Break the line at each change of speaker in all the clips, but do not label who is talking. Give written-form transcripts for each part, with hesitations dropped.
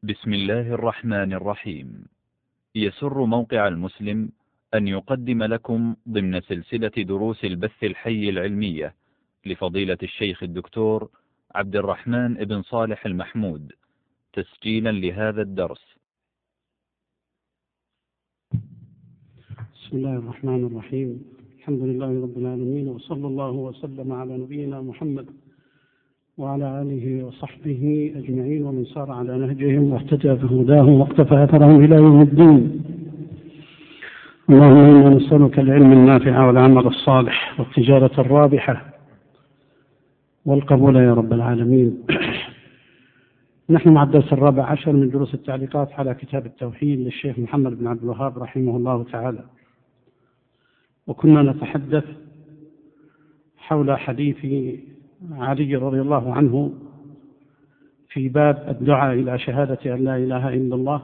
بسم الله الرحمن الرحيم. يسر موقع المسلم أن يقدم لكم ضمن سلسلة دروس البث الحي العلمية لفضيلة الشيخ الدكتور عبد الرحمن بن صالح المحمود تسجيلا لهذا الدرس.
بسم الله الرحمن الرحيم. الحمد لله رب العالمين، وصلى الله وسلم على نبينا محمد وعلى آله وصحبه أجمعين ومن سار على نهجهم واهتدى بهداهم واقتفى أثرهم إلى يوم الدين. اللهم إنا نسألك العلم النافع والعمل الصالح والتجارة الرابحة والقبول يا رب العالمين. نحن مع الدرس 14 من دروس التعليقات على كتاب التوحيد للشيخ محمد بن عبد الوهاب رحمه الله تعالى، وكنا نتحدث حول حديث علي رضي الله عنه في باب الدعاء إلى شهادة أن لا إله إلا الله.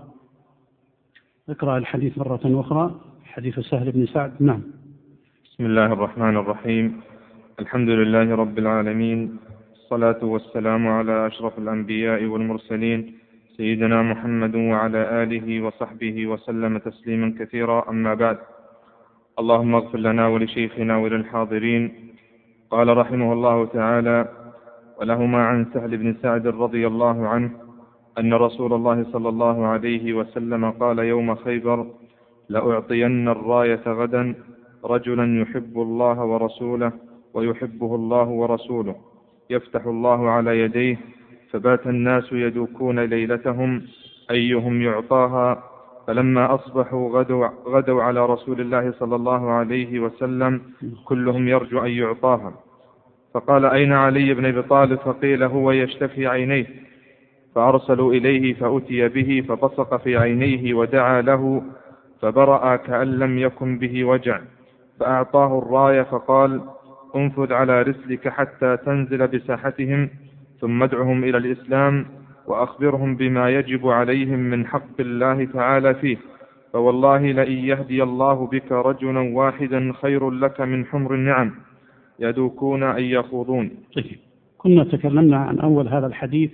اقرأ الحديث مرة أخرى، حديث سهل بن سعد. نعم.
بسم الله الرحمن الرحيم. الحمد لله رب العالمين، الصلاة والسلام على أشرف الأنبياء والمرسلين سيدنا محمد وعلى آله وصحبه وسلم تسليما كثيرا، أما بعد. اللهم اغفر لنا ولشيخنا وللحاضرين. قال رحمه الله تعالى: ولهما عن سهل بن سعد رضي الله عنه أن رسول الله صلى الله عليه وسلم قال يوم خيبر: لأعطين الراية غدا رجلا يحب الله ورسوله ويحبه الله ورسوله، يفتح الله على يديه، فبات الناس يدوكون ليلتهم أيهم يعطاها، فلما أصبحوا غدوا على رسول الله صلى الله عليه وسلم كلهم يرجو أن يعطاها، فقال: أين علي بن أبي طالب؟ فقيل: هو يشتفي عينيه، فأرسلوا إليه فأتي به فبصق في عينيه ودعا له فبرأ كأن لم يكن به وجع، فأعطاه الراية فقال: انفذ على رسلك حتى تنزل بساحتهم، ثم ادعهم إلى الإسلام وأخبرهم بما يجب عليهم من حق الله تعالى فيه، فوالله لئن يهدي الله بك رجلا واحدا خير لك من حمر النعم يدوكون أن يخوضون.
طيب، كنا تكلمنا عن أول هذا الحديث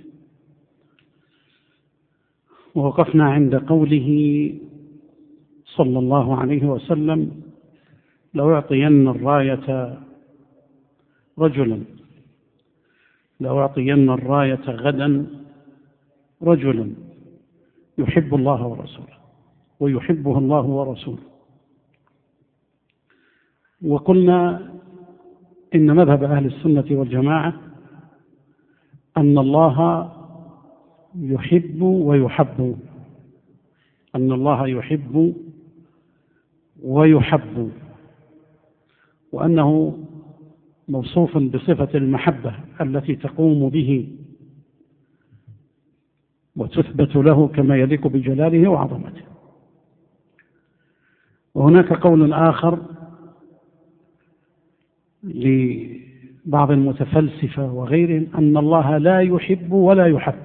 ووقفنا عند قوله صلى الله عليه وسلم: لأعطين الراية رجلا، لأعطين الراية غدا رجلا يحب الله ورسوله ويحبه الله ورسوله. وقلنا إن مذهب أهل السنة والجماعة أن الله يحب ويحب، أن الله يحب ويحب، وأنه موصوف بصفة المحبة التي تقوم به وتثبت له كما يليق بجلاله وعظمته. وهناك قول آخر لبعض المتفلسفة وغيرهم أن الله لا يحب ولا يحب،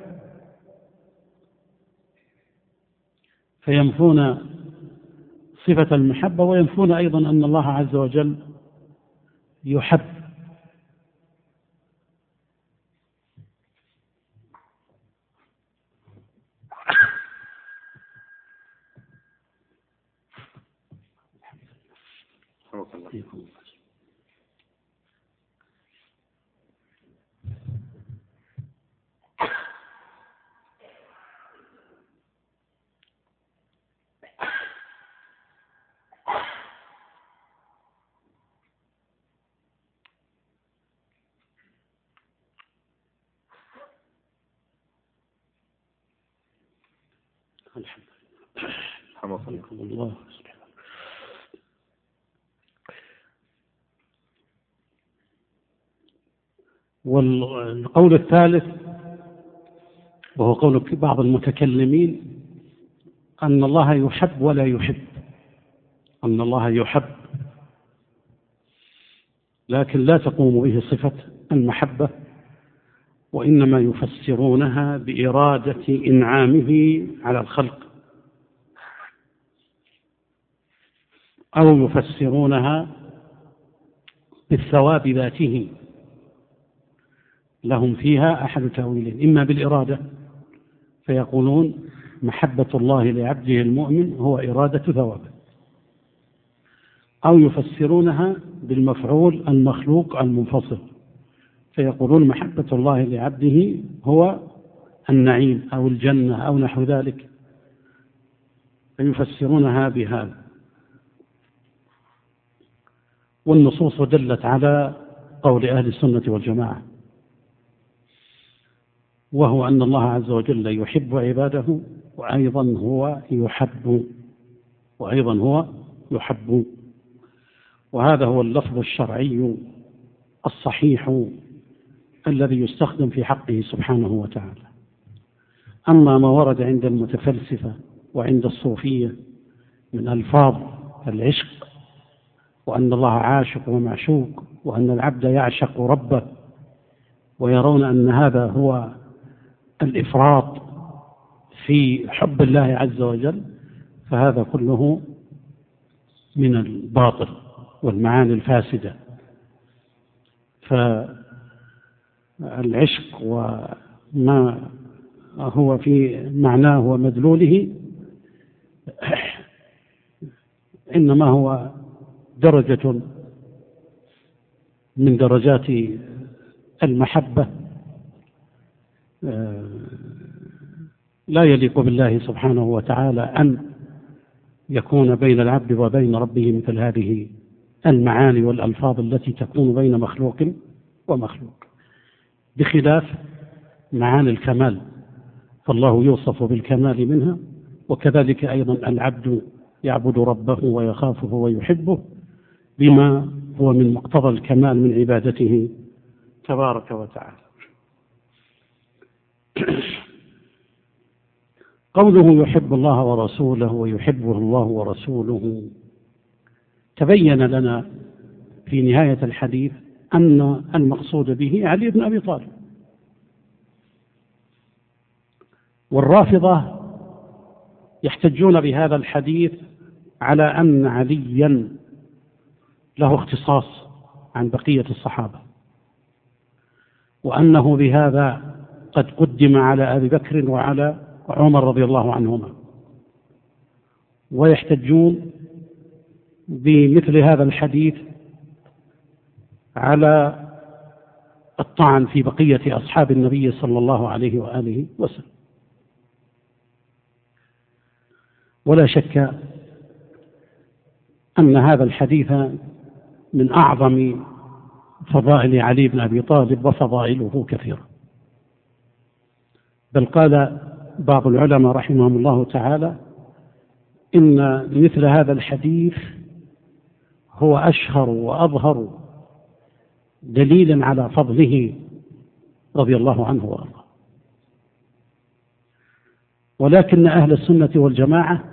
فينفون صفة المحبة وينفون أيضا أن الله عز وجل يحب. الحمد لله. والقول الثالث وهو قول بعض المتكلمين أن الله يحب ولا يحب، أن الله يحب لكن لا تقوم به صفة المحبة، وإنما يفسرونها بإرادة إنعامه على الخلق، أو يفسرونها بالثواب ذاته. لهم فيها أحد تأويلين: إما بالإرادة فيقولون محبة الله لعبده المؤمن هو إرادة ثوابه، أو يفسرونها بالمفعول المخلوق المنفصل، فيقولون محبة الله لعبده هو النعيم أو الجنة أو نحو ذلك، فيفسرونها بهذا. والنصوص دلت على قول أهل السنة والجماعة، وهو أن الله عز وجل يحب عباده وأيضا هو يحب، وهذا هو اللفظ الشرعي الصحيح الذي يستخدم في حقه سبحانه وتعالى. أما ما ورد عند المتفلسفة وعند الصوفية من ألفاظ العشق، وأن الله عاشق ومعشوق، وأن العبد يعشق ربه، ويرون أن هذا هو الإفراط في حب الله عز وجل، فهذا كله من الباطل والمعاني الفاسدة. فالعشق وما هو في معناه ومدلوله إنما هو درجة من درجات المحبة لا يليق بالله سبحانه وتعالى أن يكون بين العبد وبين ربه مثل هذه المعاني والألفاظ التي تكون بين مخلوق ومخلوق، بخلاف معاني الكمال، فالله يوصف بالكمال منها، وكذلك أيضا العبد يعبد ربه ويخافه ويحبه بما هو من مقتضى الكمال من عبادته تبارك وتعالى. قوله يحب الله ورسوله ويحبه الله ورسوله، تبين لنا في نهاية الحديث أن المقصود به علي بن أبي طالب. والرافضة يحتجون بهذا الحديث على أن عليا له اختصاص عن بقية الصحابة، وأنه بهذا قد قدم على أبي بكر وعلى عمر رضي الله عنهما، ويحتجون بمثل هذا الحديث على الطعن في بقية أصحاب النبي صلى الله عليه وآله وسلم. ولا شك أن هذا الحديث من أعظم فضائل علي بن أبي طالب، وفضائله كثيرة، بل قال بعض العلماء رحمهم الله تعالى إن مثل هذا الحديث هو أشهر وأظهر دليل على فضله رضي الله عنه وأرضاه. ولكن أهل السنة والجماعة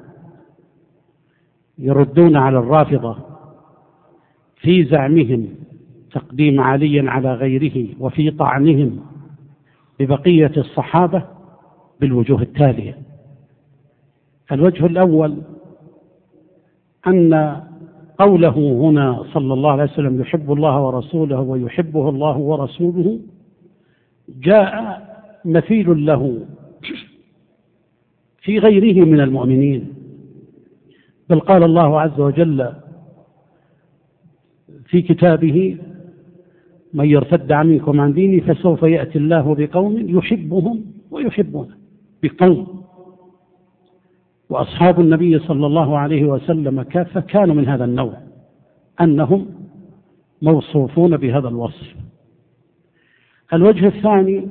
يردون على الرافضة في زعمهم تقديم علي على غيره، وفي طعنهم ببقية الصحابة بالوجوه التالية. الوجه الأول أن قوله هنا صلى الله عليه وسلم يحب الله ورسوله ويحبه الله ورسوله جاء مثيل له في غيره من المؤمنين، بل قال الله عز وجل في كتابه من يرتد منكم عن دينه فسوف يأتي الله بقوم يحبهم ويحبونه، بقوم. وأصحاب النبي صلى الله عليه وسلم كافة كانوا من هذا النوع، أنهم موصوفون بهذا الوصف. الوجه الثاني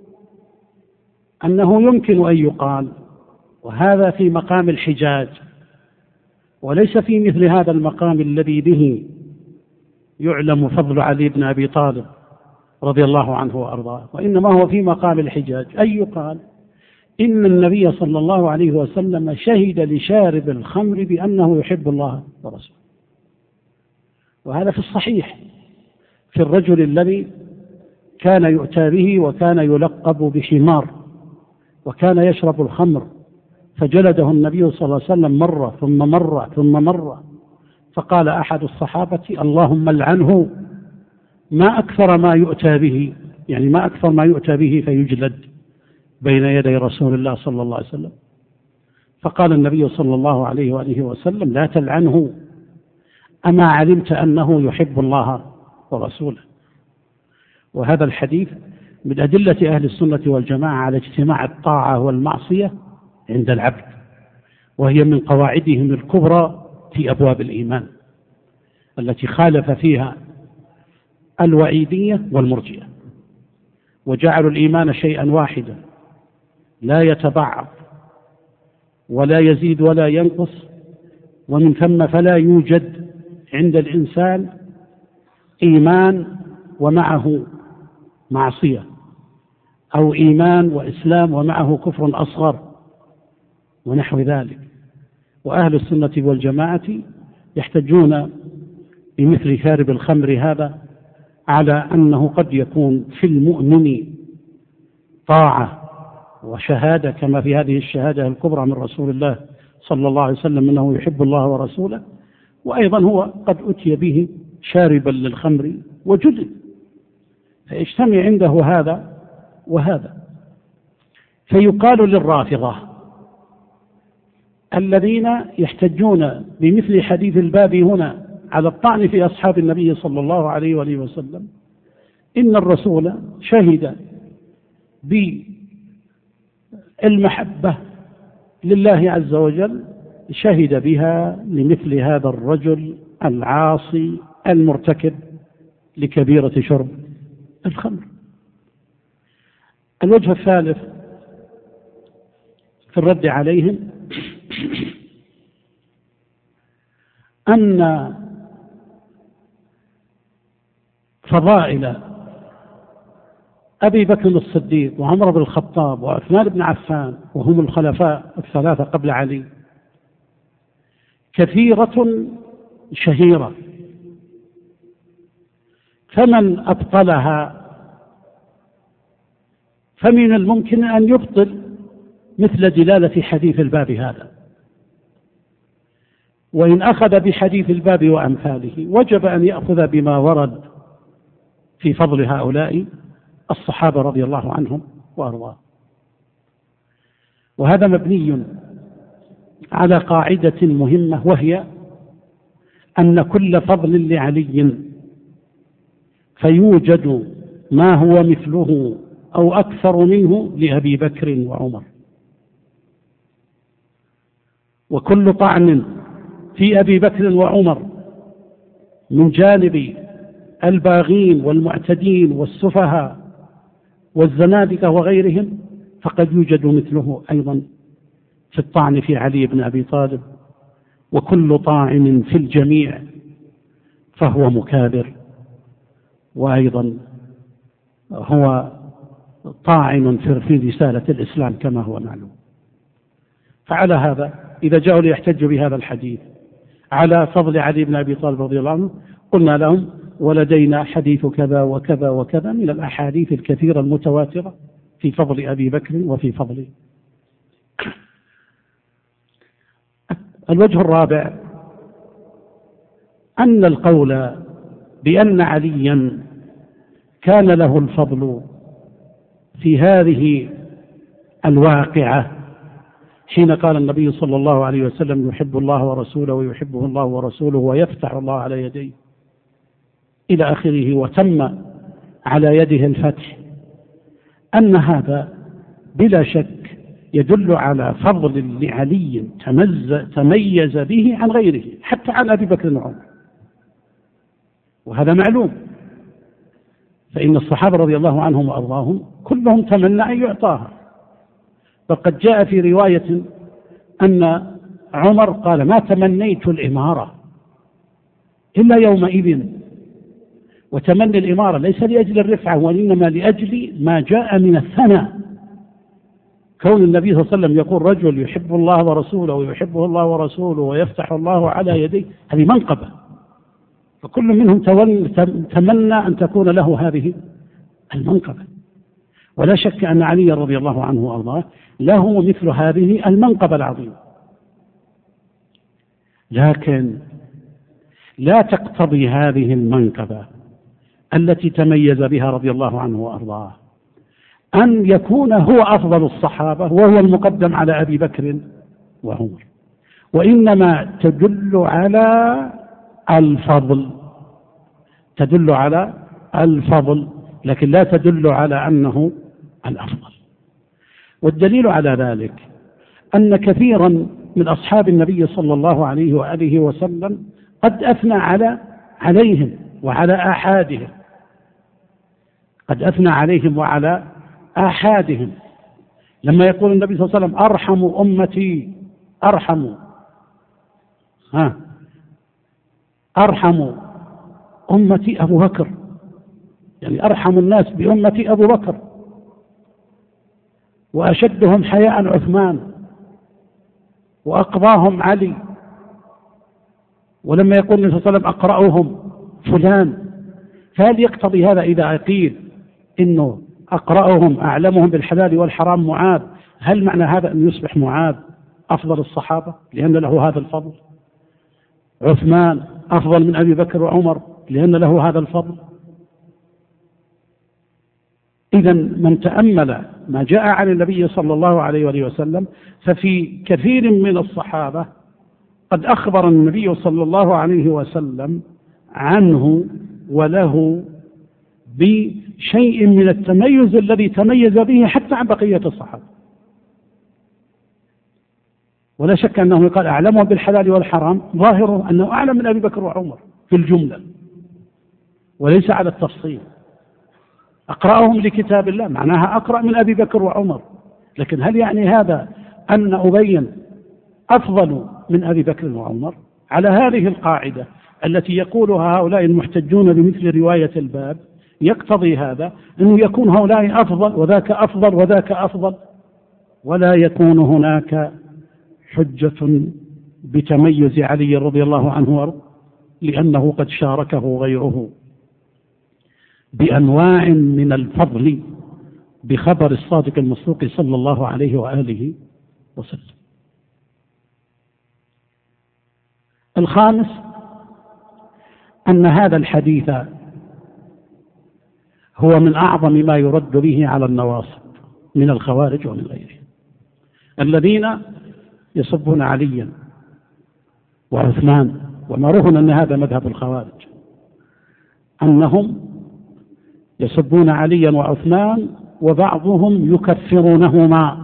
أنه يمكن أن يقال، وهذا في مقام الحجاج وليس في مثل هذا المقام الذي به يعلم فضل علي بن أبي طالب رضي الله عنه وأرضاه، وإنما هو في مقام الحجاج، أن يقال إن النبي صلى الله عليه وسلم شهد لشارب الخمر بأنه يحب الله ورسوله. وهذا في الصحيح في الرجل الذي كان يؤتى به وكان يلقب بحمار وكان يشرب الخمر، فجلده النبي صلى الله عليه وسلم مرة ثم مرة ثم مرة، فقال أحد الصحابة اللهم لعنه، ما أكثر ما يؤتى به، يعني ما أكثر ما يؤتى به فيجلد بين يدي رسول الله صلى الله عليه وسلم. فقال النبي صلى الله عليه وآله وسلم: لا تلعنه، أما علمت أنه يحب الله ورسوله. وهذا الحديث من أدلة أهل السنة والجماعة على اجتماع الطاعة والمعصية عند العبد، وهي من قواعدهم الكبرى في أبواب الإيمان التي خالف فيها الوعيدية والمرجئة، وجعلوا الإيمان شيئا واحدا لا يتبعض ولا يزيد ولا ينقص، ومن ثم فلا يوجد عند الإنسان إيمان ومعه معصية، أو إيمان وإسلام ومعه كفر أصغر ونحو ذلك. وأهل السنة والجماعة يحتجون بمثل شارب الخمر هذا على أنه قد يكون في المؤمن طاعة وشهادة، كما في هذه الشهادة الكبرى من رسول الله صلى الله عليه وسلم أنه يحب الله ورسوله، وأيضا هو قد أتي به شاربا للخمر وجدد، فيجتمع عنده هذا وهذا. فيقال للرافضة الذين يحتجون بمثل حديث الباب هنا على الطعن في أصحاب النبي صلى الله عليه وآله وسلم: إن الرسول شهد بالمحبة لله عز وجل، شهد بها لمثل هذا الرجل العاصي المرتكب لكبيرة شرب الخمر. الوجه الثالث في الرد عليهم أن فضائل أبي بكر الصديق وعمر بن الخطاب وعثمان بن عفان، وهم الخلفاء الثلاثة قبل علي، كثيرة شهيرة، فمن أبطلها فمن الممكن أن يبطل مثل دلالة حديث الباب هذا. وإن أخذ بحديث الباب وأمثاله وجب أن يأخذ بما ورد في فضل هؤلاء الصحابة رضي الله عنهم وأرضاهم. وهذا مبني على قاعدة مهمة، وهي أن كل فضل لعلي فيوجد ما هو مثله أو أكثر منه لأبي بكر وعمر، وكل طعن في أبي بكر وعمر من جانب الباغين والمعتدين والسفهاء والزنادقة وغيرهم فقد يوجد مثله أيضا في الطعن في علي بن أبي طالب، وكل طاعن في الجميع فهو مكابر، وأيضا هو طاعن في رسالة الإسلام كما هو معلوم. فعلى هذا إذا جاءوا ليحتجوا بهذا الحديث على فضل علي بن أبي طالب رضي الله عنه، قلنا لهم: ولدينا حديث كذا وكذا وكذا من الأحاديث الكثيرة المتواترة في فضل أبي بكر وفي فضل. الوجه الرابع أن القول بأن عليا كان له الفضل في هذه الواقعة حين قال النبي صلى الله عليه وسلم: يحب الله ورسوله ويحبه الله ورسوله ويفتح الله على يديه إلى آخره، وتم على يده الفتح، أن هذا بلا شك يدل على فضل لعلي تميز به عن غيره، حتى عن أبي بكر وعمر، وهذا معلوم. فإن الصحابة رضي الله عنهم وأرضاهم كلهم تمنى أن يعطاها، فقد جاء في رواية أن عمر قال: ما تمنيت الإمارة إلا يومئذ. وتمني الإمارة ليس لأجل الرفعة، وإنما لأجل ما جاء من الثناء. كون النبي صلى الله عليه وسلم يقول: رجل يحب الله ورسوله ويحبه الله ورسوله ويفتح الله على يديه، هذه منقبة، فكل منهم تمنى أن تكون له هذه المنقبة. ولا شك أن علي رضي الله عنه وأرضاه له مثل هذه المنقبة العظيمة، لكن لا تقتضي هذه المنقبة التي تميز بها رضي الله عنه وأرضاه أن يكون هو أفضل الصحابة وهو المقدم على أبي بكر وعمر، وإنما تدل على الفضل، تدل على الفضل، لكن لا تدل على أنه الأفضل. والدليل على ذلك أن كثيرا من أصحاب النبي صلى الله عليه وآله وسلم قد أثنى عليهم وعلى آحادهم، قد أثنى عليهم وعلى آحادهم، لما يقول النبي صلى الله عليه وسلم أرحم أمتي أرحم أمتي أبو بكر، يعني أرحم الناس بأمتي أبو بكر، وأشدهم حياء عثمان، وأقضاهم علي. ولما يقول النبي صلى الله عليه وسلم أقرأهم فلان، فهل يقتضي هذا إذا قيل إنه أقرأهم أعلمهم بالحلال والحرام معاذ، هل معنى هذا أن يصبح معاذ أفضل الصحابة لأن له هذا الفضل؟ عثمان أفضل من أبي بكر وعمر لأن له هذا الفضل؟ إذا من تأمل ما جاء عن النبي صلى الله عليه وآله وسلم، ففي كثير من الصحابة قد أخبر النبي صلى الله عليه وسلم عنه وله بشيء من التميز الذي تميز به حتى عن بقية الصحابة. ولا شك أنه قال أعلمهم بالحلال والحرام، ظاهره أنه أعلم من أبي بكر وعمر في الجملة وليس على التفصيل. أقرأهم لكتاب الله معناها أقرأ من أبي بكر وعمر، لكن هل يعني هذا أن أبي أفضل من أبي بكر وعمر؟ على هذه القاعدة التي يقولها هؤلاء المحتجون بمثل رواية الباب، يقتضي هذا أنه يكون هؤلاء أفضل وذاك أفضل وذاك أفضل، ولا يكون هناك حجة بتميز علي رضي الله عنه وارضاه، لأنه قد شاركه غيره بأنواع من الفضل بخبر الصادق المصدوق صلى الله عليه وآله وسلم. الخامس أن هذا الحديث هو من أعظم ما يرد به على النواصب من الخوارج ومن غيرهم، الذين يسبون عليا وعثمان، ومعروف أن هذا مذهب الخوارج، أنهم يسبون عليا وعثمان وبعضهم يكفرونهما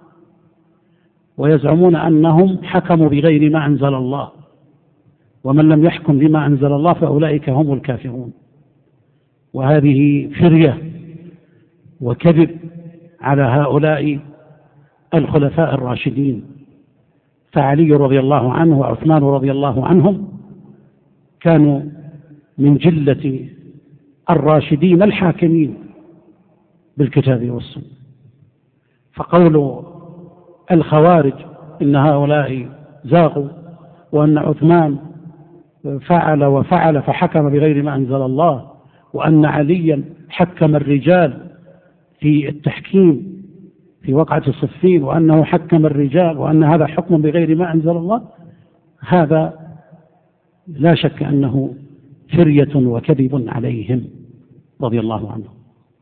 ويزعمون أنهم حكموا بغير ما أنزل الله، ومن لم يحكم بما أنزل الله فأولئك هم الكافرون. وهذه فرية وكذب على هؤلاء الخلفاء الراشدين، فعلي رضي الله عنه وعثمان رضي الله عنهم كانوا من جلة الراشدين الحاكمين بالكتاب والسنة. فقول الخوارج إن هؤلاء زاغوا وأن عثمان فعل وفعل فحكم بغير ما أنزل الله، وأن عليا حكم الرجال في التحكيم في وقعة الصفين وأنه حكم الرجال وأن هذا حكم بغير ما أنزل الله، هذا لا شك أنه فرية وكذب عليهم رضي الله عنهم.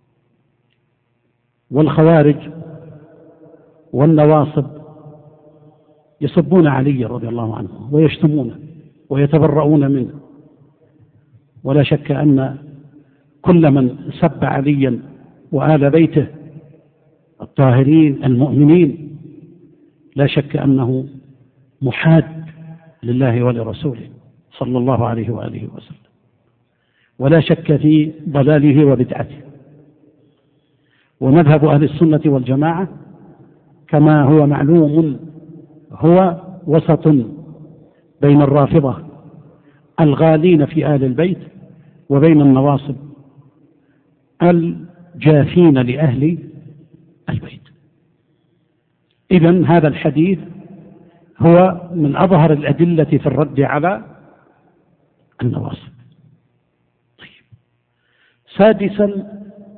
والخوارج والنواصب يسبون علي رضي الله عنه ويشتمونه ويتبرؤون منه، ولا شك أن كل من سب عليا وآل بيته الطاهرين المؤمنين لا شك أنه محاد لله ولرسوله صلى الله عليه وآله وسلم، ولا شك في ضلاله وبدعته. ومذهب أهل السنة والجماعة كما هو معلوم هو وسط بين الرافضة الغالين في آل البيت وبين النواصب الجافين لأهل البيت. إذن هذا الحديث هو من أظهر الأدلة في الرد على النواصب. طيب. سادسا،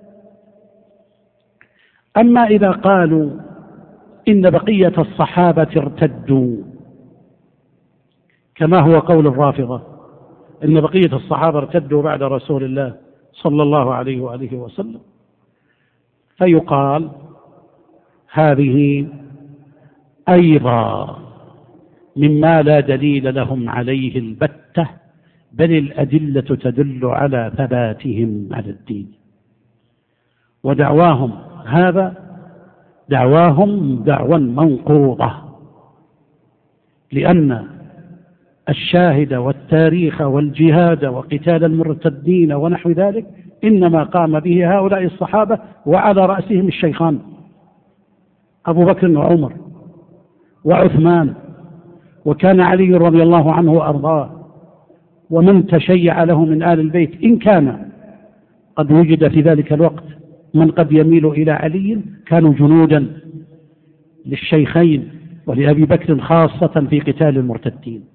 أما إذا قالوا إن بقية الصحابة ارتدوا كما هو قول الرافضة، إن بقية الصحابة ارتدوا بعد رسول الله صلى الله عليه وآله وسلم، فيقال هذه أيضا مما لا دليل لهم عليه البتة، بل الأدلة تدل على ثباتهم على الدين. ودعواهم هذا دعوى منقوضة، لأن الشاهد والتاريخ والجهاد وقتال المرتدين ونحو ذلك إنما قام به هؤلاء الصحابة، وعلى رأسهم الشيخان أبو بكر وعمر وعثمان، وكان علي رضي الله عنه وأرضاه، ومن تشيع له من آل البيت، إن كان قد وجد في ذلك الوقت من قد يميل إلى علي، كانوا جنودا للشيخين ولأبي بكر خاصة في قتال المرتدين.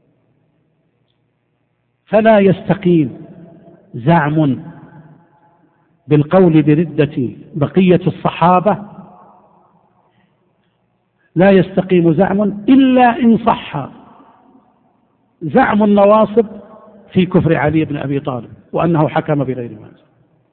فلا يستقيم زعم بالقول بردة بقية الصحابة، لا يستقيم زعم إلا إن صح زعم النواصب في كفر علي بن أبي طالب وأنه حكم بغير ما أنزل.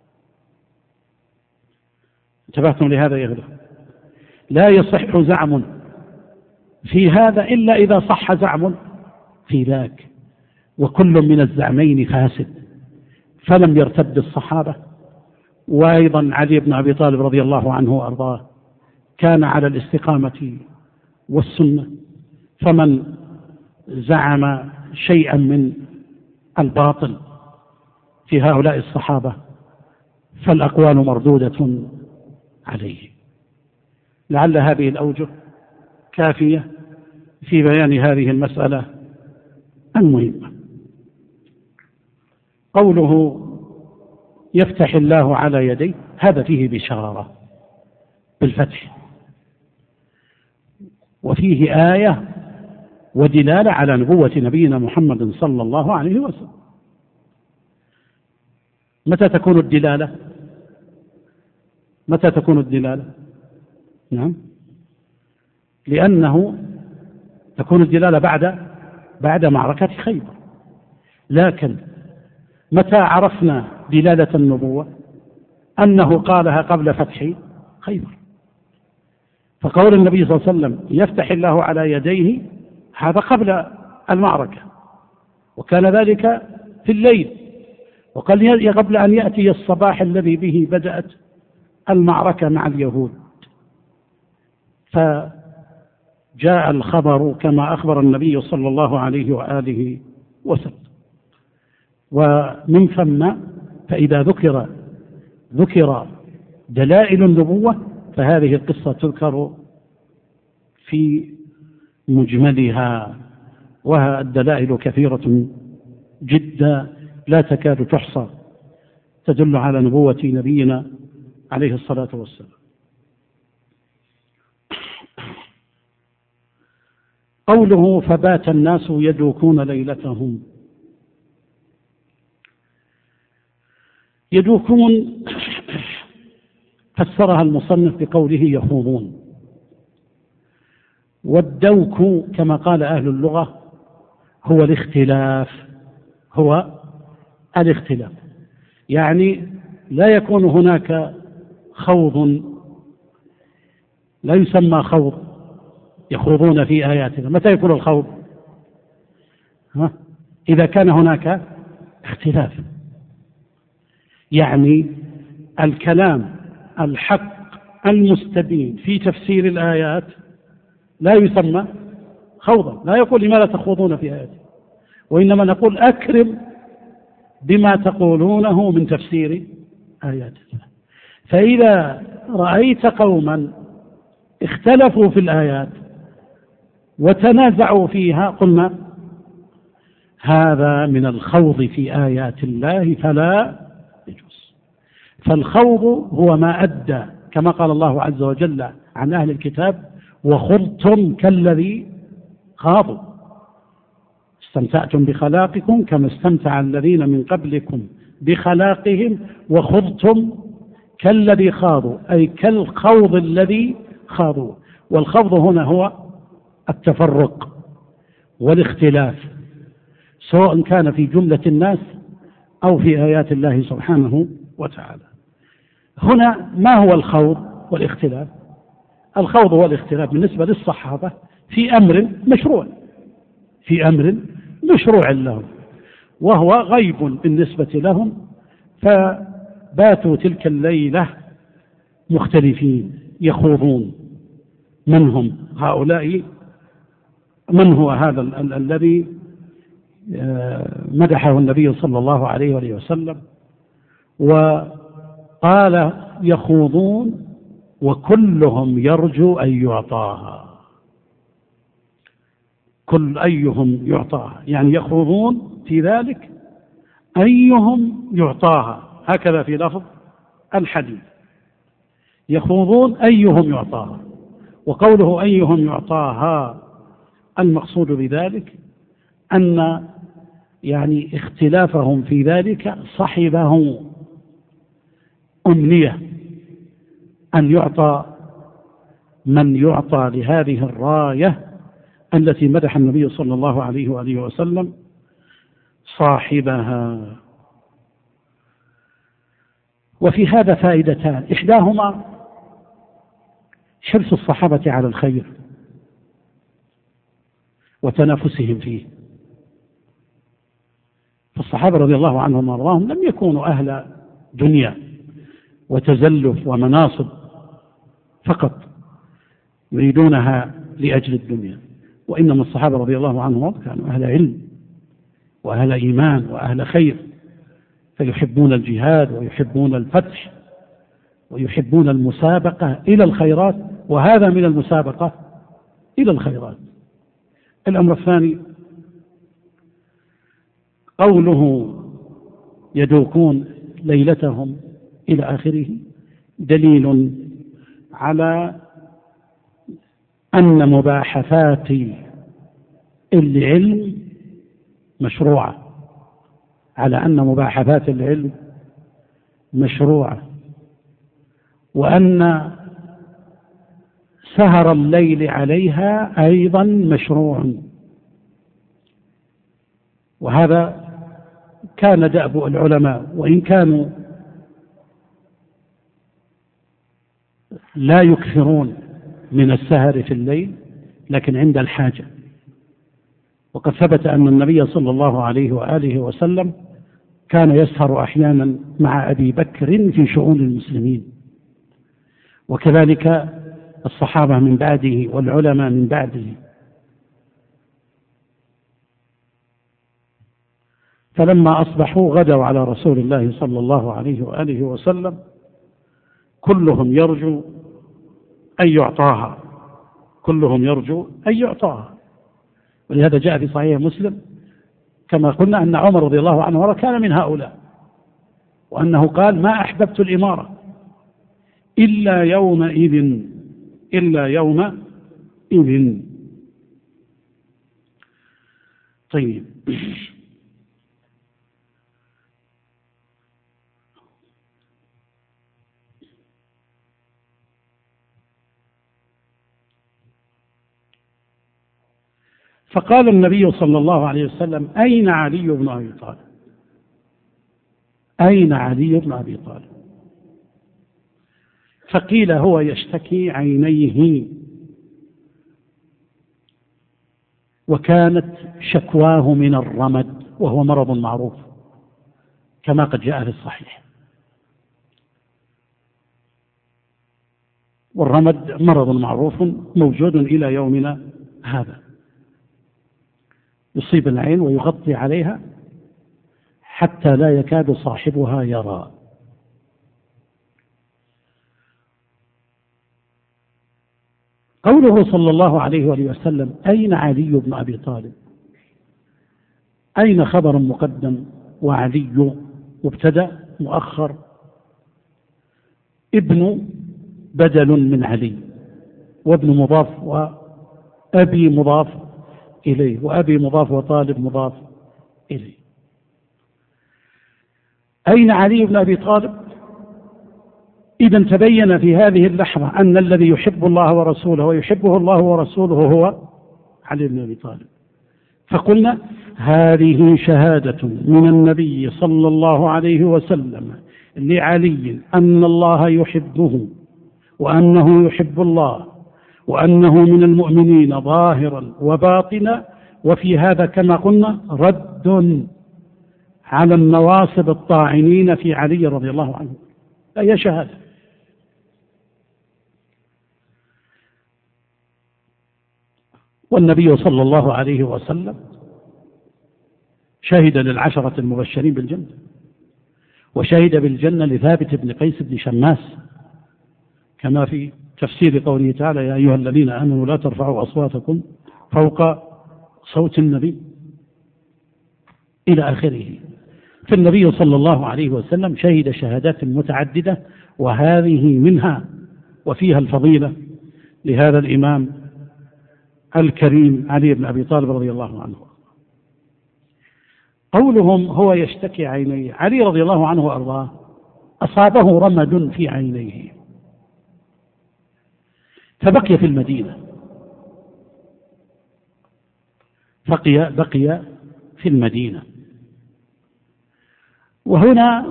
انتبهتم لهذا يا غلام؟ لا يصح زعم في هذا إلا إذا صح زعم في ذاك، وكل من الزعمين فاسد. فلم يرتد الصحابة، وأيضا علي بن أبي طالب رضي الله عنه وأرضاه كان على الاستقامة والسنة، فمن زعم شيئا من الباطل في هؤلاء الصحابة فالأقوال مردودة عليه. لعل هذه الأوجه كافية في بيان هذه المسألة المهمة. قوله يفتح الله على يديه، هذا فيه بشارة بالفتح، وفيه آية ودلالة على نبوة نبينا محمد صلى الله عليه وسلم. متى تكون الدلالة؟ متى تكون الدلالة؟ نعم، لأنه تكون الدلالة بعد معركة خيبر. لكن متى عرفنا دلالة النبوة؟ أنه قالها قبل فتح خيبر. فقول النبي صلى الله عليه وسلم يفتح الله على يديه هذا قبل المعركة، وكان ذلك في الليل، وقال قبل أن يأتي الصباح الذي به بدأت المعركة مع اليهود. فجاء الخبر كما أخبر النبي صلى الله عليه وآله وسلم. ومن ثم فإذا ذكر دلائل النبوة فهذه القصة تذكر في مجملها، والدلائل كثيرة جدا لا تكاد تحصى تدل على نبوة نبينا عليه الصلاة والسلام. قوله فبات الناس يدوكون ليلتهم، يدوكون فسرها المصنف بقوله يخوضون، والدوك كما قال أهل اللغة هو الاختلاف، يعني لا يكون هناك خوض، لا يسمى خوض يخوضون في آياتنا. متى يكون الخوض؟ إذا كان هناك اختلاف، يعني الكلام الحق المستبين في تفسير الآيات لا يسمى خوضا. لا يقول لماذا تخوضون في آياتي، وإنما نقول أكرم بما تقولونه من تفسير آياتنا. فإذا رأيت قوما اختلفوا في الآيات وتنازعوا فيها قلنا هذا من الخوض في آيات الله فلا يجوز. فالخوض هو ما أدى كما قال الله عز وجل عن أهل الكتاب وخضتم كالذي خاضوا، استمتعتم بخلاقكم كما استمتع الذين من قبلكم بخلاقهم وخضتم كالذي خاضوا، أي كالخوض الذي خاضوا. والخوض هنا هو التفرق والاختلاف، سواء كان في جملة الناس أو في آيات الله سبحانه وتعالى. هنا ما هو الخوض والاختلاف؟ الخوض والاختلاف بالنسبة للصحابة في أمر مشروع، في أمر مشروع لهم وهو غيب بالنسبة لهم، فباتوا تلك الليلة مختلفين يخوضون من هم هؤلاء، من هو هذا الذي مدحه النبي صلى الله عليه وآله وسلم، وقال يخوضون وكلهم يرجو أن يعطاها، كل أيهم يعطاها، يعني يخوضون في ذلك أيهم يعطاها، هكذا في لفظ الحديث، يخوضون أيهم يعطاها. وقوله أيهم يعطاها المقصود بذلك أن يعني اختلافهم في ذلك صحبه أمنية أن يعطى من يعطى لهذه الراية التي مدح النبي صلى الله عليه وآله وسلم صاحبها. وفي هذا فائدتان، إحداهما حرص الصحابة على الخير وتنافسهم فيه، فالصحابة رضي الله عنهم وارضاهم لم يكونوا أهل دنيا وتزلف ومناصب فقط يريدونها لأجل الدنيا، وإنما الصحابة رضي الله عنهم كانوا أهل علم وأهل إيمان وأهل خير، فيحبون الجهاد ويحبون الفتح ويحبون المسابقة إلى الخيرات، وهذا من المسابقة إلى الخيرات. الأمر الثاني قوله يدوكون ليلتهم إلى آخره دليل على أن مباحثات العلم مشروعة، على أن مباحثات العلم مشروعة، وأن سهر الليل عليها أيضا مشروع. وهذا كان دأب العلماء، وإن كانوا لا يكثرون من السهر في الليل لكن عند الحاجة. وقد ثبت أن النبي صلى الله عليه وآله وسلم كان يسهر أحيانا مع أبي بكر في شؤون المسلمين، وكذلك الصحابة من بعده والعلماء من بعده. فلما أصبحوا غدوا على رسول الله صلى الله عليه وآله وسلم كلهم يرجو أن يعطاها، كلهم يرجو أن يعطاها. ولهذا جاء في صحيح مسلم كما قلنا أن عمر رضي الله عنه كان من هؤلاء، وأنه قال ما أحببت الإمارة إلا يومئذ، إلا يومئذ. طيب، فقال النبي صلى الله عليه وسلم أين علي بن أبي طالب؟ أين علي بن أبي طالب؟ فقيل هو يشتكي عينيه، وكانت شكواه من الرمد وهو مرض معروف كما قد جاء في الصحيح. والرمد مرض معروف موجود إلى يومنا هذا، يصيب العين ويغطي عليها حتى لا يكاد صاحبها يرى. قوله صلى الله عليه وآله وسلم أين علي بن أبي طالب؟ أين خبر مقدم وعلي مبتدأ مؤخر، ابن بدل من علي، وابن مضاف وأبي مضاف إليه، وأبي مضاف وطالب مضاف إليه. أين علي بن أبي طالب؟ إذا تبين في هذه اللحظة أن الذي يحب الله ورسوله ويحبه الله ورسوله هو علي بن أبي طالب. فقلنا هذه شهادة من النبي صلى الله عليه وسلم لعلي أن الله يحبه وأنه يحب الله وأنه من المؤمنين ظاهرا وباطنا وفي هذا كما قلنا رد على النواصب الطاعنين في علي رضي الله عنه، أي شهادة. والنبي صلى الله عليه وسلم شهد للعشرة المبشرين بالجنة، وشهد بالجنة لثابت بن قيس بن شماس، كما في تفسير قوله تعالى: يا أيها الذين آمنوا لا ترفعوا أصواتكم فوق صوت النبي، إلى آخره. فالنبي صلى الله عليه وسلم شهد شهادات متعددة، وهذه منها وفيها الفضيلة لهذا الإمام الكريم علي بن أبي طالب رضي الله عنه. قولهم هو يشتكي عينيه، علي رضي الله عنه وأرضاه أصابه رمد في عينيه فبقي في المدينة، بقي في المدينة. وهنا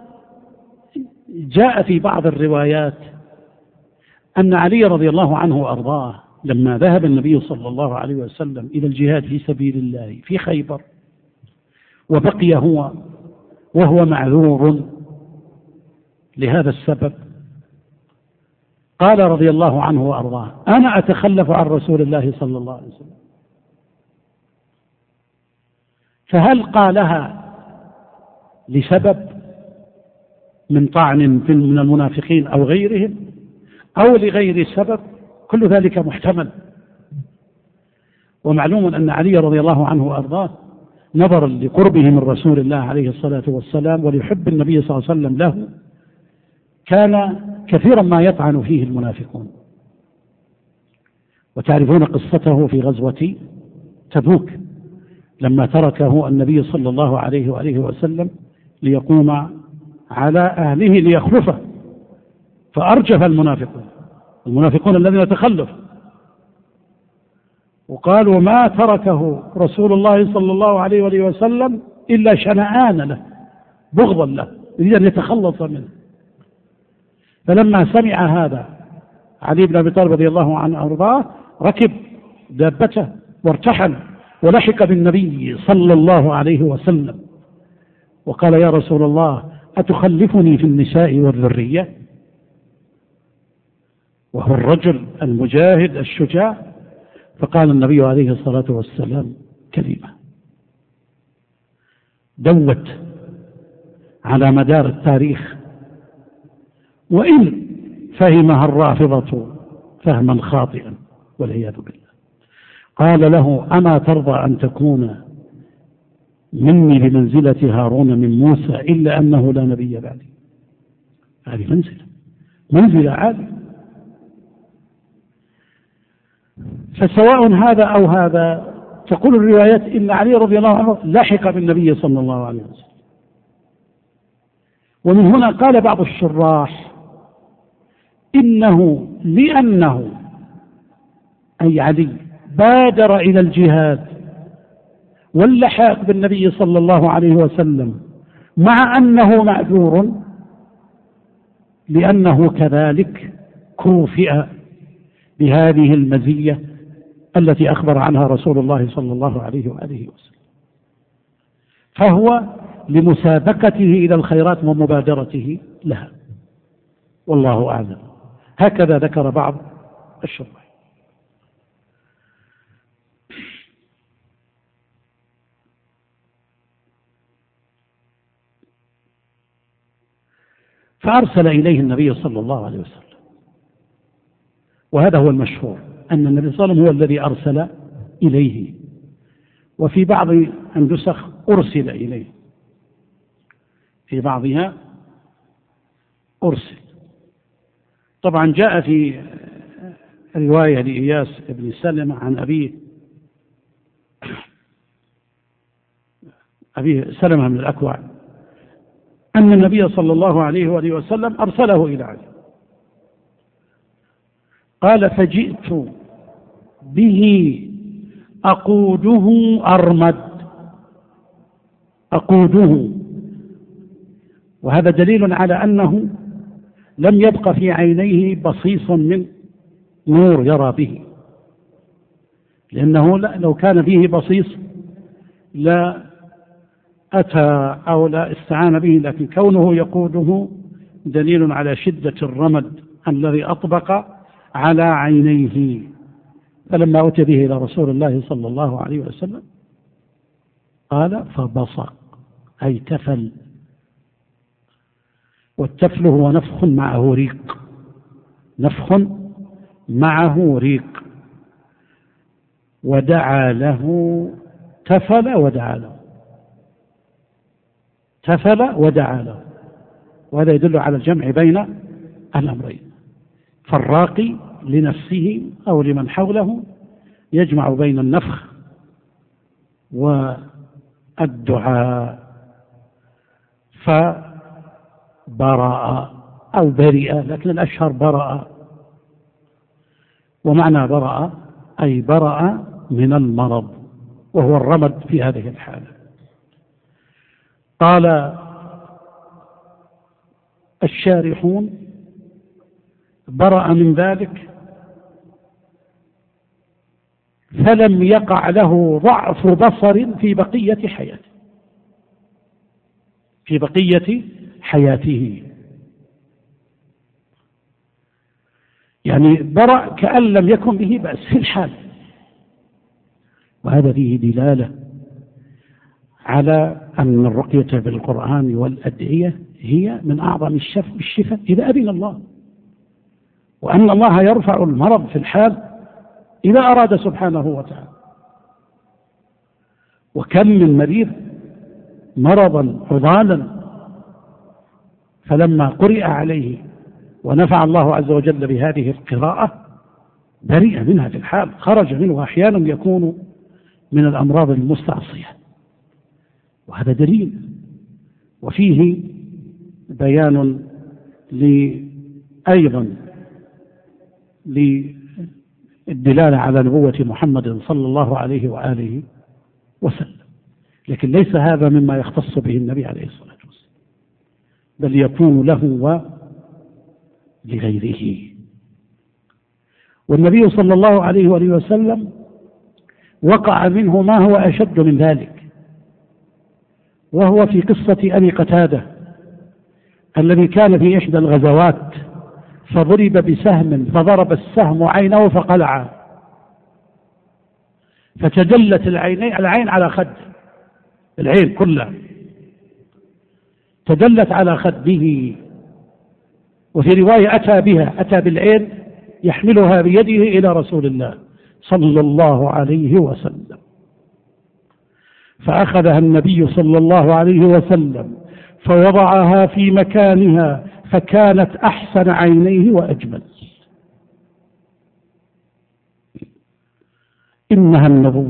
جاء في بعض الروايات أن علي رضي الله عنه وأرضاه لما ذهب النبي صلى الله عليه وسلم إلى الجهاد في سبيل الله في خيبر، وبقي هو وهو معذور لهذا السبب، قال رضي الله عنه وأرضاه: أنا أتخلف عن رسول الله صلى الله عليه وسلم. فهل قالها لسبب من طعن من المنافقين أو غيرهم، أو لغير سبب؟ كل ذلك محتمل. ومعلوم أن علي رضي الله عنه وأرضاه نظرا لقربه من رسول الله عليه الصلاة والسلام ولحب النبي صلى الله عليه وسلم له، كان كثيرا ما يطعن فيه المنافقون. وتعرفون قصته في غزوة تبوك لما تركه النبي صلى الله عليه وآله وسلم ليقوم على أهله ليخلفه، فأرجف المنافقون الذين تخلفوا، وقالوا: ما تركه رسول الله صلى الله عليه وآله وسلم إلا شنعان له، بغضا له، يريد أن يتخلص منه. فلما سمع هذا علي بن أبي طالب رضي الله عنه وأرضاه ركب دابته وارتحل ولحق بالنبي صلى الله عليه وسلم، وقال: يا رسول الله، أتخلفني في النساء والذرية؟ وهو الرجل المجاهد الشجاع. فقال النبي عليه الصلاة والسلام كلمة دوت على مدار التاريخ، وإن فهمها الرافضة فهما خاطئا والعياذ بالله. قال له: أما ترضى أن تكون مني بمنزلة هارون من موسى إلا أنه لا نبي بعدي؟ هذه منزلة عالية. فسواء هذا أو هذا، تقول الروايات إن علي رضي الله عنه لحق بالنبي صلى الله عليه وسلم. ومن هنا قال بعض الشراح إنه لأنه أي علي بادر إلى الجهاد واللحاق بالنبي صلى الله عليه وسلم مع أنه معذور، لأنه كذلك كوفئ بهذه المزية التي أخبر عنها رسول الله صلى الله عليه وآله وسلم، فهو لمسابقته إلى الخيرات ومبادرته لها، والله أعلم. هكذا ذكر بعض الشراح. فأرسل إليه النبي صلى الله عليه وسلم، وهذا هو المشهور أن النبي صلى الله عليه وسلم هو الذي أرسل إليه، وفي بعض النسخ أرسل إليه، في بعضها أرسل. طبعا جاء في رواية لإياس بن سلمة عن أبي سلمة من الأكوع أن النبي صلى الله عليه وآله وسلم أرسله إلى علي، قال: فجئت به أقوده أرمد، أقوده، وهذا دليل على أنه لم يبق في عينيه بصيص من نور يرى به، لأنه لو كان فيه بصيص لا أتى أو لا استعان به، لكن كونه يقوده دليل على شدة الرمد الذي أطبق على عينيه. فلما أتي به إلى رسول الله صلى الله عليه وسلم قال فبصق، أي تفل، والتفل هو نفخ معه ريق، نفخ معه ريق. ودعا له، تفل ودعا له، تفل ودعا له، وهذا يدل على الجمع بين الأمرين. فالراقي لنفسه أو لمن حوله يجمع بين النفخ والدعاء. فبرأ أو برئ، لكن الأشهر برأ، ومعنى برأ أي برأ من المرض، وهو الرمد في هذه الحالة. قال الشارحون برأ من ذلك فلم يقع له ضعف بصر في بقية حياته، في بقية حياته. يعني برأ كأن لم يكن به بأس في الحال. وهذا فيه دلالة على أن الرقية بالقرآن والأدعية هي من أعظم الشفاء إذا أذن الله، وأن الله يرفع المرض في الحال إذا أراد سبحانه وتعالى. وكم من مريض مرضا عضالا فلما قرئ عليه ونفع الله عز وجل بهذه القراءة برئ منها في الحال، خرج منه. أحيانا يكون من الأمراض المستعصية، وهذا دليل وفيه بيان أيضا للدلالة على نبوة محمد صلى الله عليه وآله وسلم. لكن ليس هذا مما يختص به النبي عليه الصلاة والسلام، بل يكون له ولغيره. والنبي صلى الله عليه وآله وسلم وقع منه ما هو أشد من ذلك، وهو في قصة أبي قتادة الذي كان في إحدى الغزوات فضرب بسهم فضرب السهم عينه فقلع، فتجلت العين على خد، العين كلها تجلت على خده. وفي رواية أتى بالعين يحملها بيده إلى رسول الله صلى الله عليه وسلم، فأخذها النبي صلى الله عليه وسلم فوضعها في مكانها، فكانت أحسن عينيه وأجمل. إنها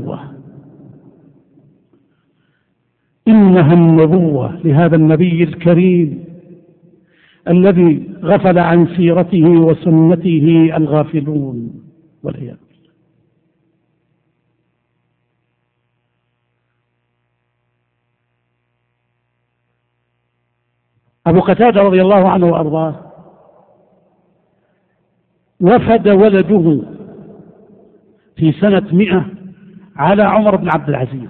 النبوة لهذا النبي الكريم الذي غفل عن سيرته وسنته الغافلون والعياذ بالله. أبو قتادة رضي الله عنه وأرضاه وفد ولده في سنة 100 على عمر بن عبد العزيز،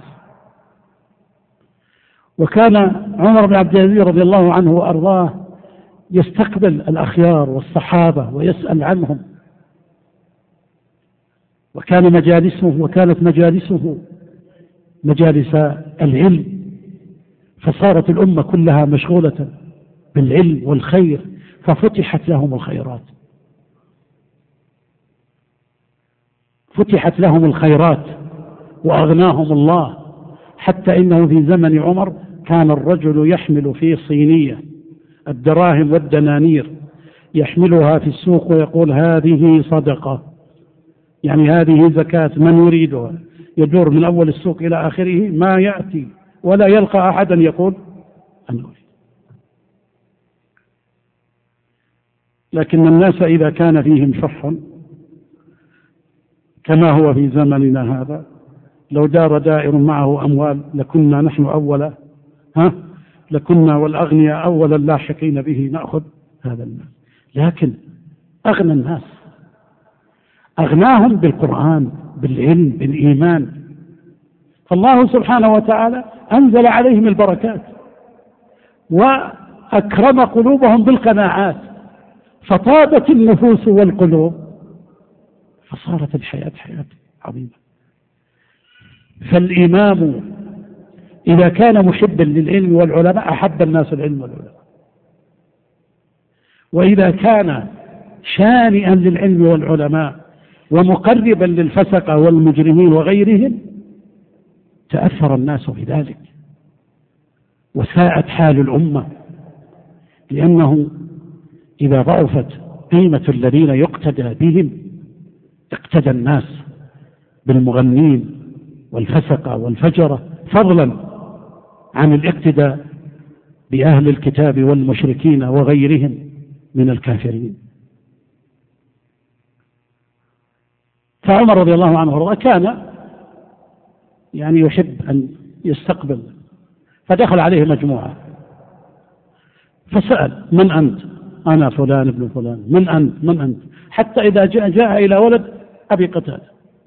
وكان عمر بن عبد العزيز رضي الله عنه وأرضاه يستقبل الأخيار والصحابة ويسأل عنهم، وكانت مجالسه مجالس العلم، فصارت الأمة كلها مشغولة بالعلم والخير، ففتحت لهم الخيرات وأغناهم الله، حتى إنه في زمن عمر كان الرجل يحمل في صينية الدراهم والدنانير، يحملها في السوق ويقول هذه صدقة، يعني هذه زكاة من يريدها، يدور من أول السوق إلى آخره ما يأتي ولا يلقى أحدا يقول أنا أريد. لكن الناس إذا كان فيهم شح كما هو في زمننا هذا، لو دار دائر معه أموال لكنا نحن لكنا والأغنياء أول اللاحقين به نأخذ هذا المال. لكن أغنى الناس أغناهم بالقرآن بالعلم بالإيمان. فالله سبحانه وتعالى أنزل عليهم البركات وأكرم قلوبهم بالقناعات، فطابت النفوس والقلوب، فصارت الحياة حياة عظيمة. فالإمام إذا كان محبا للعلم والعلماء أحب الناس العلم والعلماء، وإذا كان شانئا للعلم والعلماء ومقربا للفسقة والمجرمين وغيرهم تأثر الناس بذلك وساءت حال الأمة، لأنه إذا ضعفت قيمة الذين يقتدى بهم اقتدى الناس بالمغنين والفسقة والفجرة، فضلا عن الاقتداء بأهل الكتاب والمشركين وغيرهم من الكافرين. فعمر رضي الله عنه وارضاه كان يحب أن يستقبل، فدخل عليه مجموعة فسأل: من أنت؟ أنا فلان ابن فلان. من أنت؟ من أنت؟ حتى إذا جاء إلى ولد أبي قتادة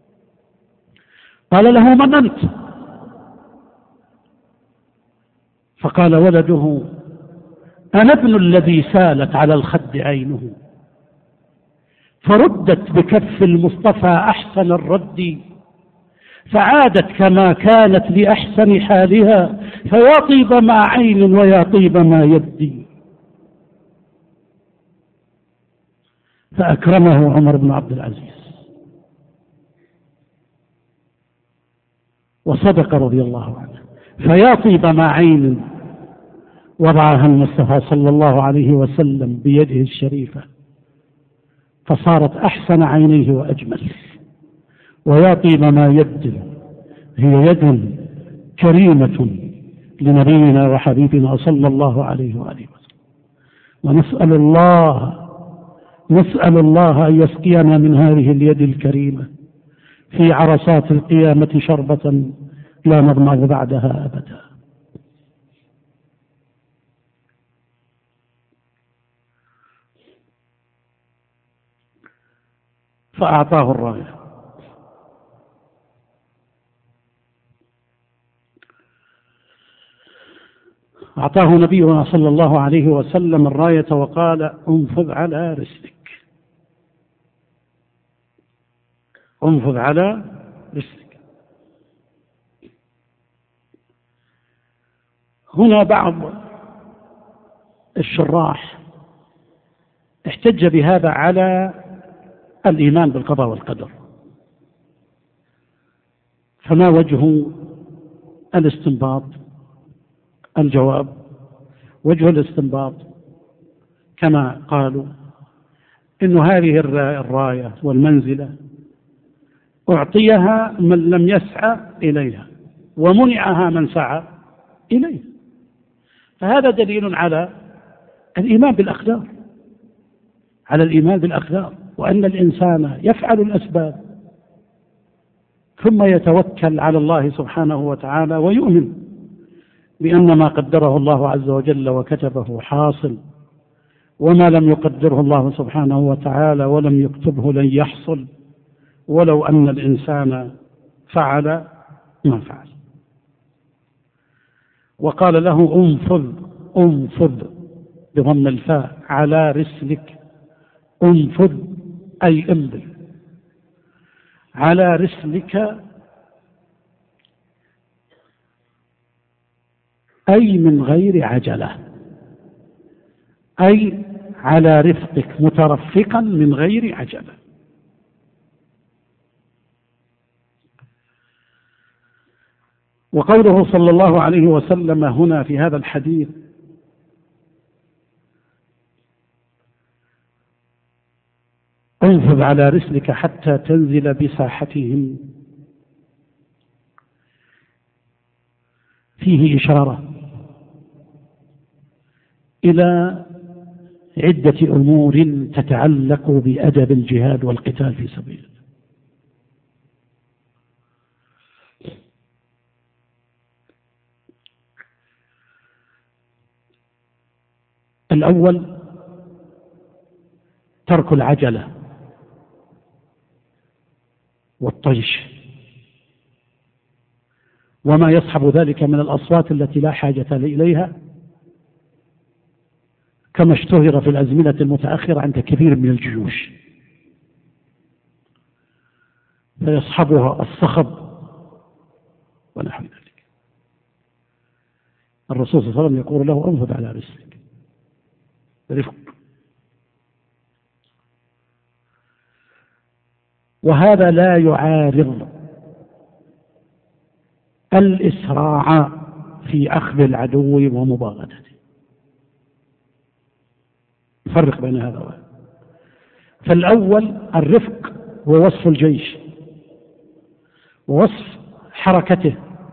قال له: من أنت؟ فقال ولده: أنا ابن الذي سالت على الخد عينه فردت بكف المصطفى أحسن الرد، فعادت كما كانت لأحسن حالها، فيا طيب ما عين ويا طيب ما يدي. فأكرمه عمر بن عبد العزيز وصدق رضي الله عنه. فيا طيب ما عين وضعها المصطفى صلى الله عليه وسلم بيده الشريفة فصارت أحسن عينيه وأجمل. ويا طيب ما يد هي يد كريمة لنبينا وحبيبنا صلى الله عليه وآله وسلم. ونسأل الله أن يسقينا من هذه اليد الكريمة في عرصات القيامة شربة لا نظمأ بعدها أبدا. فأعطاه الراية. أعطاه نبينا صلى الله عليه وسلم الراية وقال: انفذ على رسلك، انفذ على رسلك. هنا بعض الشراح احتج بهذا على الإيمان بالقضاء والقدر، فما وجه الاستنباط؟ الجواب: وجه الاستنباط كما قالوا إن هذه الراية والمنزلة أعطيها من لم يسعى إليها ومنعها من سعى إليها، فهذا دليل على الإيمان بالأقدار، على الإيمان بالأقدار، وأن الإنسان يفعل الأسباب ثم يتوكل على الله سبحانه وتعالى ويؤمن بأن ما قدره الله عز وجل وكتبه حاصل، وما لم يقدره الله سبحانه وتعالى ولم يكتبه لن يحصل، ولو أن الإنسان فعل ما فعل. وقال له: انفذ بضم الفاء على رسلك. انفذ أي امضي على رسلك، أي من غير عجلة، أي على رفقك مترفقا من غير عجلة. وقوله صلى الله عليه وسلم هنا في هذا الحديث: انفذ على رسلك حتى تنزل بساحتهم، فيه إشارة إلى عدة أمور تتعلق بأدب الجهاد والقتال في سبيل الله. الأول ترك العجلة، والطيش وما يصحب ذلك من الأصوات التي لا حاجة إليها، كما اشتهر في الأزمنة المتأخرة عند كثير من الجيوش، فيصحبها الصخب ونحو ذلك. الرسول صلى الله عليه وسلم يقول له: انفض على رسلك رفق. وهذا لا يعارض الإسراع في أخذ العدو ومباغتته، نفرق بين هذا وهذا. فالأول الرفق هو وصف الجيش ووصف حركته،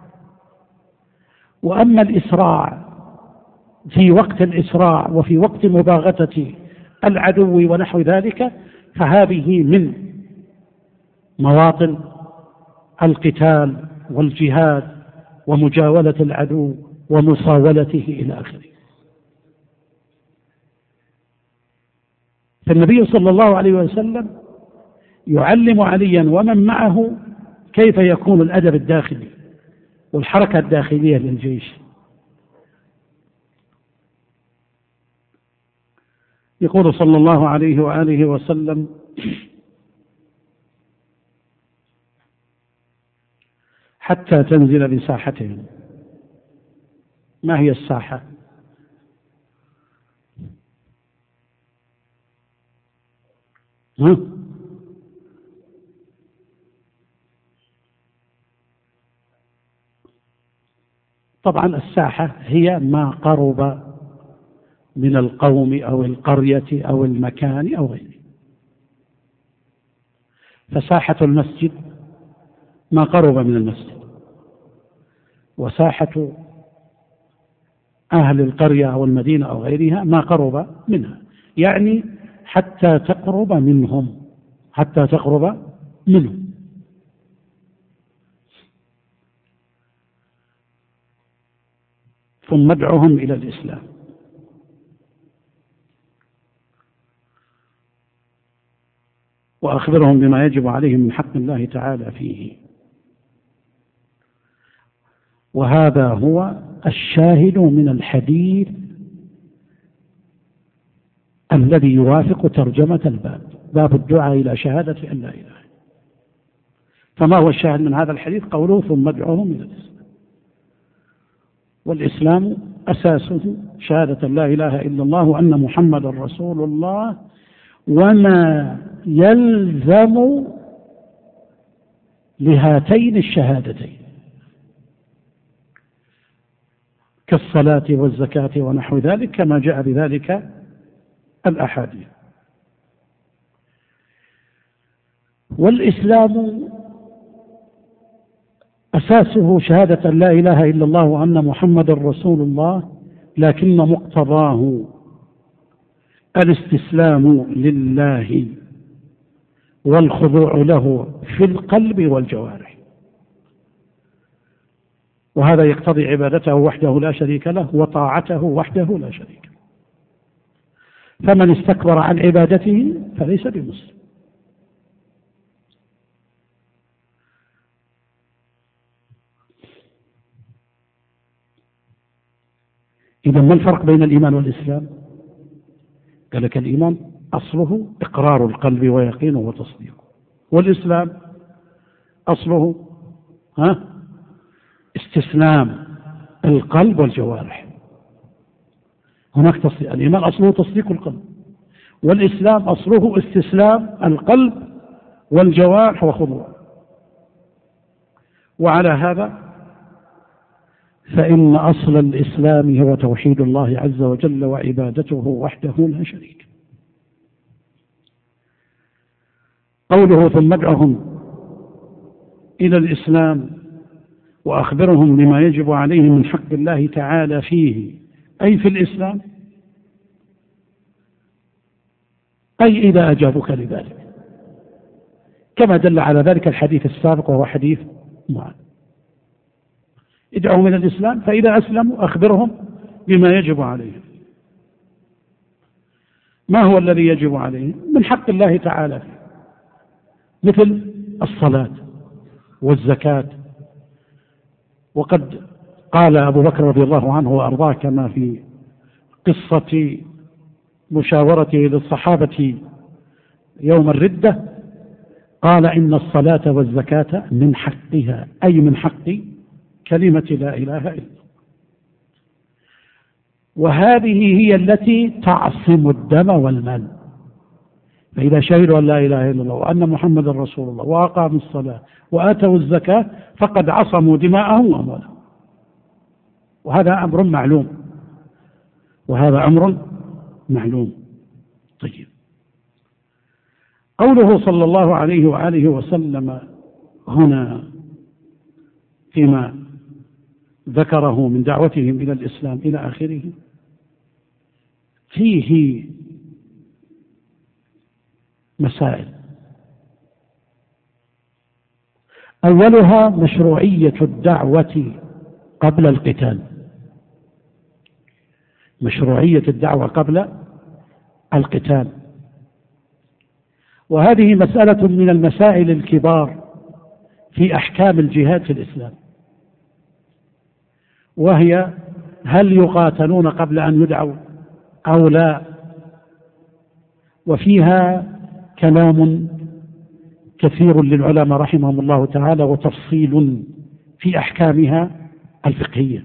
وأما الإسراع في وقت الإسراع وفي وقت مباغتة العدو ونحو ذلك، فهذه من مواطن القتال والجهاد ومجاولة العدو ومصاولته إلى آخره. فالنبي صلى الله عليه وسلم يعلم عليا ومن معه كيف يكون الأدب الداخلي والحركة الداخلية للجيش. يقول صلى الله عليه وآله وسلم: حتى تنزل بساحتهم. ما هي الساحة؟ طبعا الساحة هي ما قرب من القوم أو القرية أو المكان أو غيره. فساحة المسجد ما قرب من المسجد، وساحة أهل القرية أو المدينة أو غيرها ما قرب منها، يعني حتى تقرب منهم، حتى تقرب منهم. ثم ادعهم إلى الإسلام. وأخبرهم بما يجب عليهم من حق الله تعالى فيه. وهذا هو الشاهد من الحديث الذي يوافق ترجمة الباب، باب الدعاء إلى شهادة أن لا إله. فما هو الشاهد من هذا الحديث؟ قوله: ثم ادعوهم إلى الإسلام. والإسلام أساسه شهادة لا إله إلا الله وأن محمد رسول الله، وما يلزم لهاتين الشهادتين كالصلاة والزكاة ونحو ذلك، كما جاء بذلك الأحاديث. والإسلام أساسه شهادة لا إله إلا الله وأن محمد رسول الله، لكن مقتضاه الاستسلام لله والخضوع له في القلب والجوارح، وهذا يقتضي عبادته وحده لا شريك له وطاعته وحده لا شريك له. فمن استكبر عن عبادته فليس بمسلم. إذا ما الفرق بين الإيمان والإسلام؟ قال لك: الإيمان أصله إقرار القلب ويقينه وتصديقه، والإسلام أصله استسلام القلب والجوارح. هناك تصديق. الإيمان أصله تصديق القلب، والإسلام أصله استسلام القلب والجوارح وخضوع. وعلى هذا فإن أصل الإسلام هو توحيد الله عز وجل وعبادته وحده لا شريك. قوله: ثم ادعهم إلى الإسلام وأخبرهم بما يجب عليهم من حق الله تعالى فيه، أي في الإسلام، أي إذا أجابوك لذلك، كما دل على ذلك الحديث السابق وهو حديث معاذ. ادعوا من الإسلام، فإذا أسلموا أخبرهم بما يجب عليهم. ما هو الذي يجب عليهم من حق الله تعالى؟ مثل الصلاة والزكاة. وقد قال أبو بكر رضي الله عنه وأرضاه كما في قصة مشاورته للصحابة يوم الردة، قال إن الصلاة والزكاة من حقها، أي من حق كلمة لا إله إلا الله، وهذه هي التي تعصم الدم والمال. فإذا شهدوا أن لا إله إلا الله وأن محمد رسول الله وأقاموا الصلاة وآتوا الزكاة فقد عصموا دماءهم وأموالهم، وهذا أمر معلوم، وهذا أمر معلوم. طيب، قوله صلى الله عليه وآله وسلم هنا فيما ذكره من دعوتهم إلى الإسلام إلى آخره فيه مسائل. أولها مشروعية الدعوة قبل القتال، مشروعية الدعوة قبل القتال، وهذه مسألة من المسائل الكبار في أحكام الجهاد في الإسلام، وهي هل يقاتلون قبل أن يدعوا أو لا؟ وفيها كلام كثير للعلماء رحمهم الله تعالى وتفصيل في أحكامها الفقهية،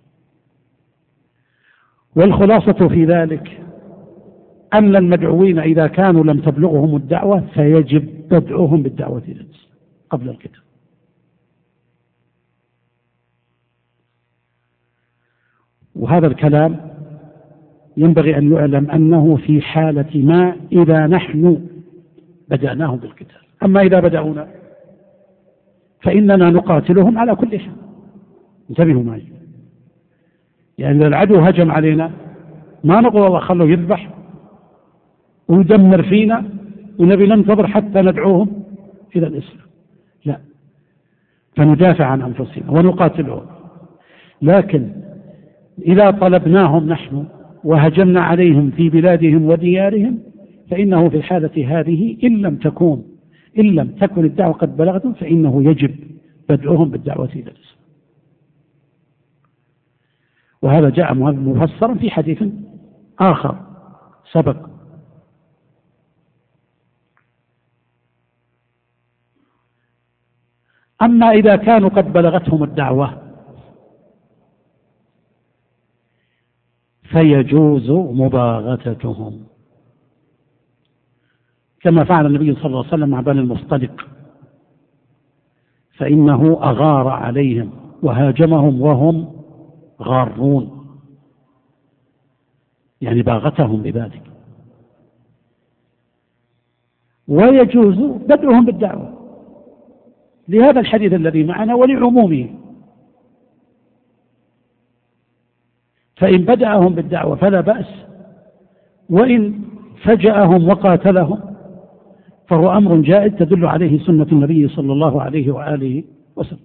والخلاصة في ذلك أن المدعوين إذا كانوا لم تبلغهم الدعوة فيجب بدءهم بالدعوة إلى الإسلام قبل القتال. وهذا الكلام ينبغي أن يعلم أنه في حالة ما إذا نحن بدأناهم بالقتال، أما إذا بدأونا فإننا نقاتلهم على كل حال. انتبهوا معي، يعني العدو هجم علينا ما نقول الله خلوا يذبح ويدمر فينا ونبي ننتظر حتى ندعوهم إلى الإسلام، لا، فندافع عن أنفسنا ونقاتلهم. لكن إذا طلبناهم نحن وهجمنا عليهم في بلادهم وديارهم فإنه في الحالة هذه إن لم تكن الدعوة قد بلغتهم فإنه يجب بدءهم بالدعوة إلى الإسلام. وهذا جاء مفسرا في حديث آخر سبق. أما إذا كانوا قد بلغتهم الدعوة فيجوز مباغتتهم، كما فعل النبي صلى الله عليه وسلم مع بني المصطلق، فإنه أغار عليهم وهاجمهم وهم غارون، يعني باغتهم بذلك. ويجوز بدءهم بالدعوة لهذا الحديث الذي معنا ولعمومه، فإن بدأهم بالدعوة فلا بأس، وإن فجأهم وقاتلهم فهو أمر جائز تدل عليه سنة النبي صلى الله عليه وآله وسلم.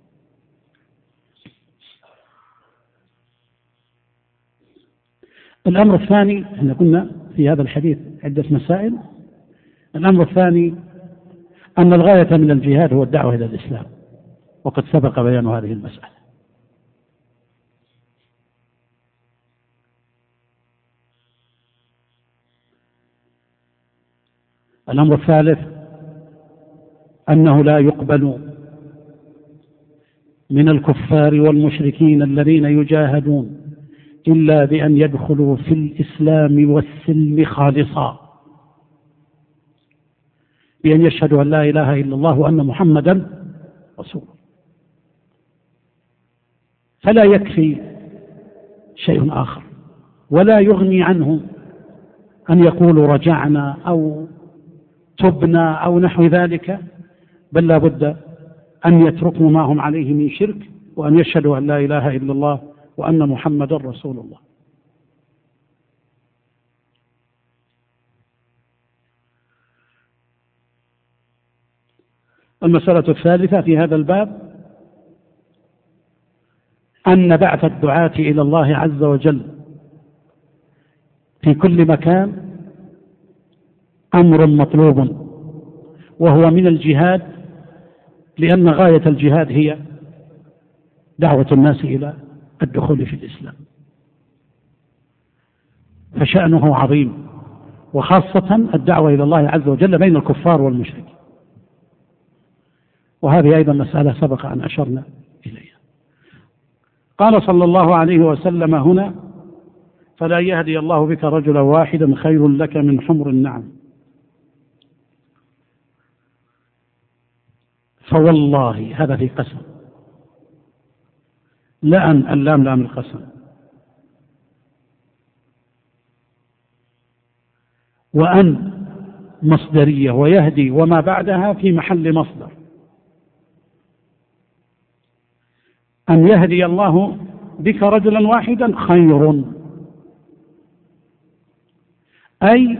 الأمر الثاني، احنا قلنا في هذا الحديث عدة مسائل. الأمر الثاني أن الغاية من الجهاد هو الدعوة إلى الإسلام، وقد سبق بيان هذه المسألة. الأمر الثالث أنه لا يقبل من الكفار والمشركين الذين يجاهدون إلا بأن يدخلوا في الإسلام والسلم خالصا، بأن يشهدوا أن لا إله إلا الله وأن محمدا رسول الله. فلا يكفي شيء آخر، ولا يغني عنه أن يقولوا رجعنا أو تبنا أو نحو ذلك، بل لا بد أن يتركوا ما هم عليه من شرك، وأن يشهدوا أن لا إله إلا الله وأن محمدا رسول الله. المسألة الثالثة في هذا الباب أن بعث الدعاة إلى الله عز وجل في كل مكان أمر مطلوب، وهو من الجهاد لأن غاية الجهاد هي دعوة الناس إلى الدخول في الإسلام، فشأنه عظيم، وخاصة الدعوة إلى الله عز وجل بين الكفار والمشركين. وهذه أيضا مسألة سبق أن أشرنا إليها. قال صلى الله عليه وسلم هنا: فلا يهدي الله بك رجلا واحدا خير لك من حمر النعم. فوالله هذا في قسم، لأن اللام لام القسم، وأن مصدرية، ويهدي وما بعدها في محل مصدر. أن يهدي الله بك رجلا واحدا خير، أي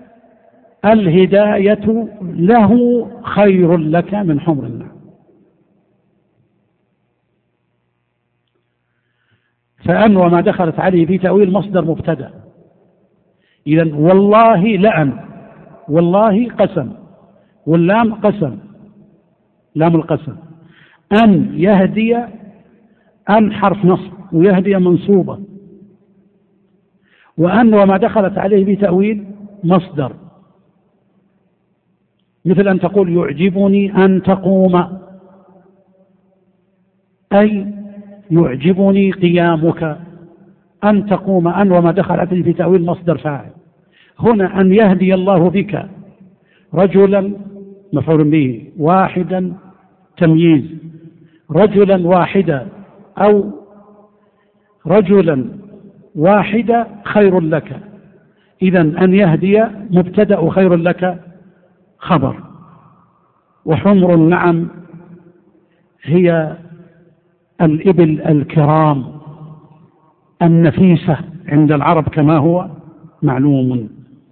الهداية له خير لك من حمر النعم. فأن وما دخلت عليه في تأويل مصدر مبتدأ. إذن والله لأن، والله قسم، واللام قسم، لام القسم. أن يهدي، أن حرف نصب، ويهدي منصوبة، وأن وما دخلت عليه في تأويل مصدر، مثل أن تقول يعجبني أن تقوم، أي يعجبني قيامك. أن تقوم، أن وما دخل عليه في تأويل مصدر فاعل. هنا أن يهدي الله بك رجلا مفعول به، واحدا تمييز، رجلا واحدا أو رجلا واحدا خير لك. إذن أن يهدي مبتدأ، خير لك خبر. وحمر النعم هي الإبل الكرام النفيسة عند العرب كما هو معلوم.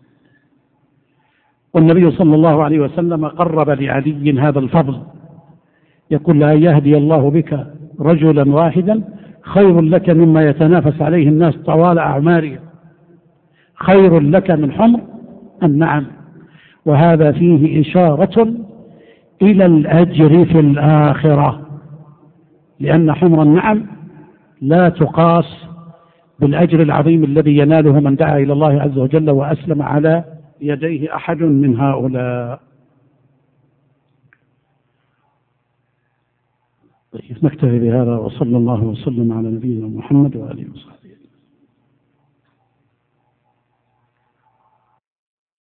والنبي صلى الله عليه وسلم قرب لعلي هذا الفضل، يقول: لا يهدي الله بك رجلا واحدا خير لك مما يتنافس عليه الناس طوال أعمارهم، خير لك من حمر النعم. وهذا فيه إشارة إلى الأجر في الآخرة، لأن حمر النعم لا تقاس بالأجر العظيم الذي يناله من دعا إلى الله عز وجل وأسلم على يديه أحد من هؤلاء. نكتفي بهذا، وصلى الله وسلم على نبينا محمد وآله وصحبه.